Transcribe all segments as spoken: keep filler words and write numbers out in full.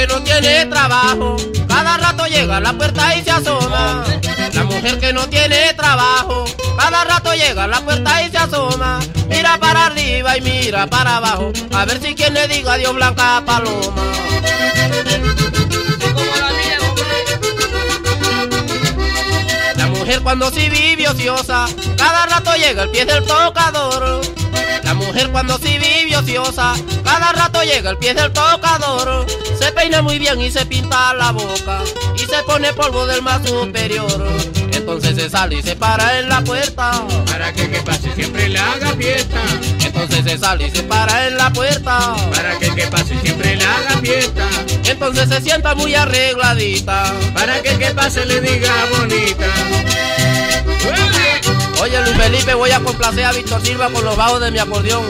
que no tiene trabajo, cada rato llega a la puerta y se asoma. La mujer que no tiene trabajo, cada rato llega a la puerta y se asoma. Mira para arriba y mira para abajo, a ver si quien le diga adiós Blanca Paloma. La mujer cuando sí vive ociosa, cada rato llega al pie del tocador. La mujer cuando sí vive ociosa, cada rato llega al pie del tocador. Se peina muy bien y se pinta la boca y se pone polvo del más superior. Entonces se sale y se para en la puerta para que el que pase siempre le haga fiesta. Entonces se sale y se para en la puerta para que el que pase siempre le haga fiesta. Entonces se sienta muy arregladita para que el que pase le diga bonita. Oye Luis Felipe, voy a complacer a Víctor Silva con los bajos de mi acordeón.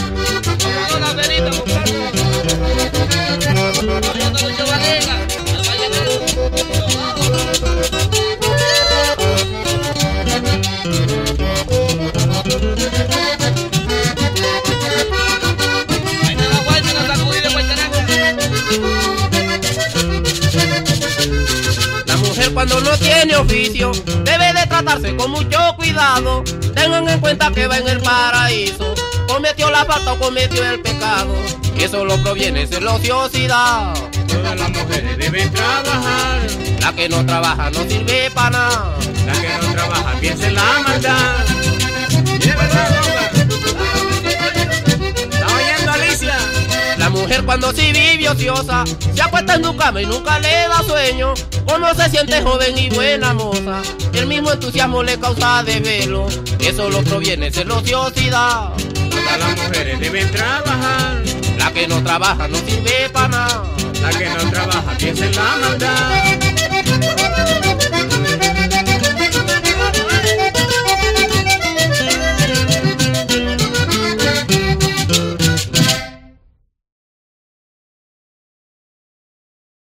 La mujer cuando no tiene oficio debe de tratarse con mucho cuidado. Tengan en cuenta que va en el paraíso, cometió la falta o cometió el pecado, y eso lo proviene de la ociosidad. Todas las mujeres deben trabajar, la que no trabaja no sirve para nada. La que no trabaja piensa en la maldad. ¿Y es verdad, ¿está oyendo, Alicia? La mujer cuando sí vive ociosa, se acuesta en su cama y nunca le da sueño. Cuando se siente joven y buena moza, el mismo entusiasmo le causa desvelo, eso lo proviene de la ociosidad. Todas las mujeres deben trabajar, la que no trabaja no sirve para nada. La que no trabaja piensa en la maldad.